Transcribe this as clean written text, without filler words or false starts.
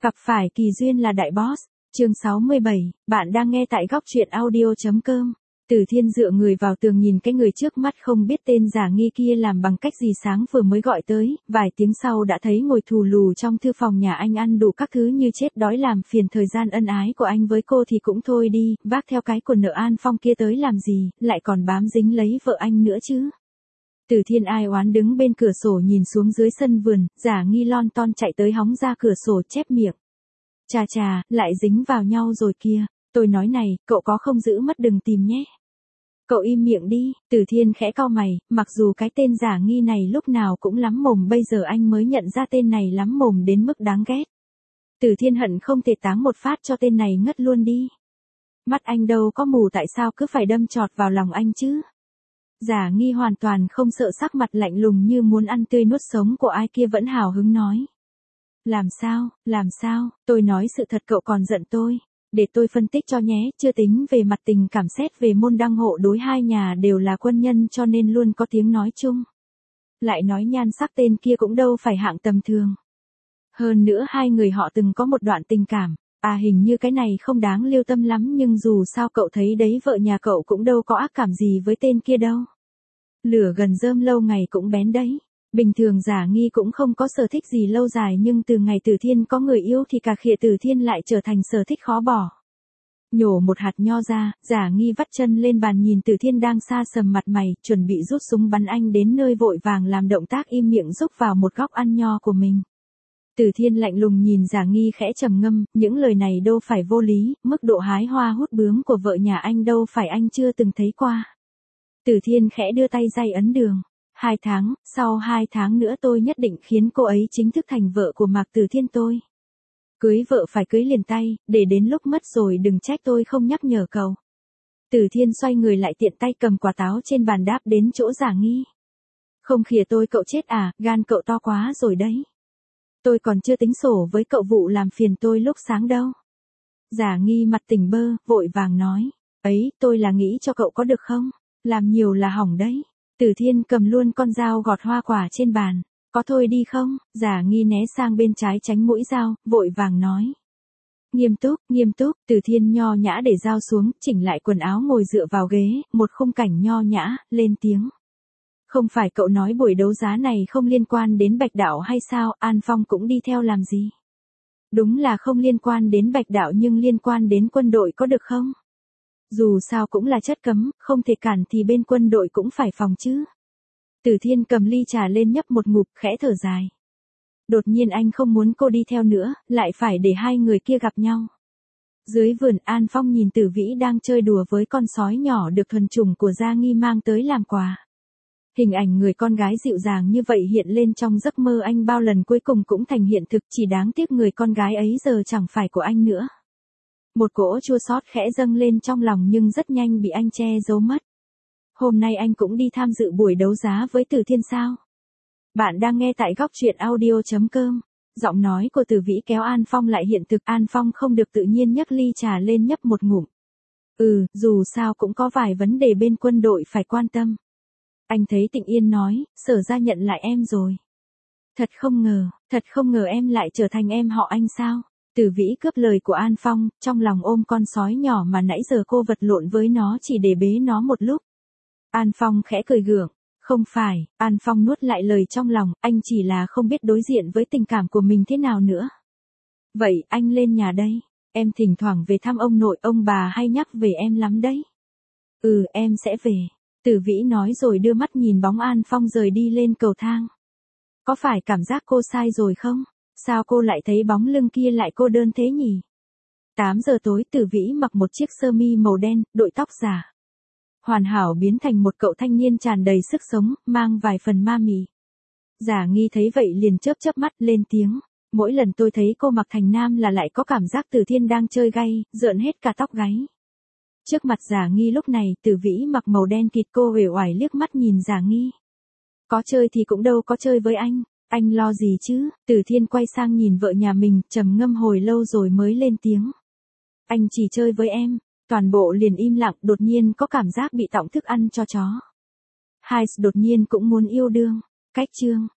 Gặp phải kỳ duyên là đại boss. Chương 67, bạn đang nghe tại góc truyện audio.com. Từ Thiên dựa người vào tường nhìn cái người trước mắt không biết tên giả nghi kia làm bằng cách gì sáng vừa mới gọi tới, vài tiếng sau đã thấy ngồi thù lù trong thư phòng nhà anh ăn đủ các thứ như chết đói làm phiền thời gian ân ái của anh với cô thì cũng thôi đi, vác theo cái quần nợ An Phong kia tới làm gì, lại còn bám dính lấy vợ anh nữa chứ. Từ Thiên ai oán đứng bên cửa sổ nhìn xuống dưới sân vườn, giả nghi lon ton chạy tới hóng ra cửa sổ chép miệng. Chà chà, lại dính vào nhau rồi kia, tôi nói này, cậu có không giữ mất đừng tìm nhé. Cậu im miệng đi, Từ Thiên khẽ cau mày, mặc dù cái tên giả nghi này lúc nào cũng lắm mồm bây giờ anh mới nhận ra tên này lắm mồm đến mức đáng ghét. Từ Thiên hận không thể táng một phát cho tên này ngất luôn đi. Mắt anh đâu có mù tại sao cứ phải đâm chọt vào lòng anh chứ. Giả nghi hoàn toàn không sợ sắc mặt lạnh lùng như muốn ăn tươi nuốt sống của ai kia vẫn hào hứng nói. Làm sao, tôi nói sự thật cậu còn giận tôi. Để tôi phân tích cho nhé, chưa tính về mặt tình cảm xét về môn đăng hộ đối hai nhà đều là quân nhân cho nên luôn có tiếng nói chung. Lại nói nhan sắc tên kia cũng đâu phải hạng tầm thường. Hơn nữa hai người họ từng có một đoạn tình cảm, hình như cái này không đáng lưu tâm lắm nhưng dù sao cậu thấy đấy vợ nhà cậu cũng đâu có ác cảm gì với tên kia đâu. Lửa gần rơm lâu ngày cũng bén đấy. Bình thường giả nghi cũng không có sở thích gì lâu dài nhưng từ ngày Từ Thiên có người yêu thì cả khịa Từ Thiên lại trở thành sở thích khó bỏ. Nhổ một hạt nho ra, giả nghi vắt chân lên bàn nhìn Từ Thiên đang xa sầm mặt mày, chuẩn bị rút súng bắn anh đến nơi vội vàng làm động tác im miệng rúc vào một góc ăn nho của mình. Từ Thiên lạnh lùng nhìn giả nghi khẽ trầm ngâm, những lời này đâu phải vô lý, mức độ hái hoa hút bướm của vợ nhà anh đâu phải anh chưa từng thấy qua. Từ Thiên khẽ đưa tay day ấn đường. 2 tháng, sau 2 tháng nữa tôi nhất định khiến cô ấy chính thức thành vợ của Mạc Từ Thiên tôi. Cưới vợ phải cưới liền tay, để đến lúc mất rồi đừng trách tôi không nhắc nhở cậu. Từ Thiên xoay người lại tiện tay cầm quả táo trên bàn đáp đến chỗ giả nghi. Không khìa tôi cậu chết à, gan cậu to quá rồi đấy. Tôi còn chưa tính sổ với cậu vụ làm phiền tôi lúc sáng đâu. Giả nghi mặt tỉnh bơ, vội vàng nói. Ấy, tôi là nghĩ cho cậu có được không? Làm nhiều là hỏng đấy. Từ Thiên cầm luôn con dao gọt hoa quả trên bàn. Có thôi đi không? Giả nghi né sang bên trái tránh mũi dao, vội vàng nói. Nghiêm túc, Từ Thiên nho nhã để dao xuống, chỉnh lại quần áo ngồi dựa vào ghế, một khung cảnh nho nhã, lên tiếng. Không phải cậu nói buổi đấu giá này không liên quan đến Bạch Đạo hay sao, An Phong cũng đi theo làm gì? Đúng là không liên quan đến Bạch Đạo nhưng liên quan đến quân đội có được không? Dù sao cũng là chất cấm, không thể cản thì bên quân đội cũng phải phòng chứ. Từ Thiên cầm ly trà lên nhấp một ngụm khẽ thở dài. Đột nhiên anh không muốn cô đi theo nữa, lại phải để hai người kia gặp nhau. Dưới vườn An Phong nhìn Tử Vĩ đang chơi đùa với con sói nhỏ được thuần chủng của Gia Nghi mang tới làm quà. Hình ảnh người con gái dịu dàng như vậy hiện lên trong giấc mơ anh bao lần cuối cùng cũng thành hiện thực, chỉ đáng tiếc người con gái ấy giờ chẳng phải của anh nữa. Một cỗ chua xót khẽ dâng lên trong lòng nhưng rất nhanh bị anh che giấu mất. Hôm nay anh cũng đi tham dự buổi đấu giá với Từ Thiên sao? Bạn đang nghe tại góc truyện audio.com. Giọng nói của Tử Vĩ kéo An Phong lại hiện thực. An Phong không được tự nhiên nhấc ly trà lên nhấp một ngụm. Dù sao cũng có vài vấn đề bên quân đội phải quan tâm. Anh thấy Tịnh Yên nói, Sở ra nhận lại em rồi. Thật không ngờ em lại trở thành em họ anh sao? Tử Vĩ cướp lời của An Phong, trong lòng ôm con sói nhỏ mà nãy giờ cô vật lộn với nó chỉ để bế nó một lúc. An Phong khẽ cười gượng. Không phải, An Phong nuốt lại lời trong lòng, anh chỉ là không biết đối diện với tình cảm của mình thế nào nữa. Vậy anh lên nhà đây, em thỉnh thoảng về thăm ông nội ông bà hay nhắc về em lắm đấy. Em sẽ về. Tử Vĩ nói rồi đưa mắt nhìn bóng An Phong rời đi lên cầu thang. Có phải cảm giác cô sai rồi không? Sao cô lại thấy bóng lưng kia lại cô đơn thế nhỉ? 8 giờ tối Tử Vĩ mặc một chiếc sơ mi màu đen, đội tóc giả. Hoàn hảo biến thành một cậu thanh niên tràn đầy sức sống, mang vài phần ma mị. Giả nghi thấy vậy liền chớp chớp mắt lên tiếng. Mỗi lần tôi thấy cô mặc thành nam là lại có cảm giác Từ Thiên đang chơi gay, rợn hết cả tóc gáy. Trước mặt giả nghi lúc này Tử Vĩ mặc màu đen kịt cô uể oải liếc mắt nhìn giả nghi. Có chơi thì cũng đâu có chơi với anh lo gì chứ? Từ Thiên quay sang nhìn vợ nhà mình, trầm ngâm hồi lâu rồi mới lên tiếng. Anh chỉ chơi với em. Toàn bộ liền im lặng, đột nhiên có cảm giác bị tọng thức ăn cho chó. Hai đột nhiên cũng muốn yêu đương. Cách chương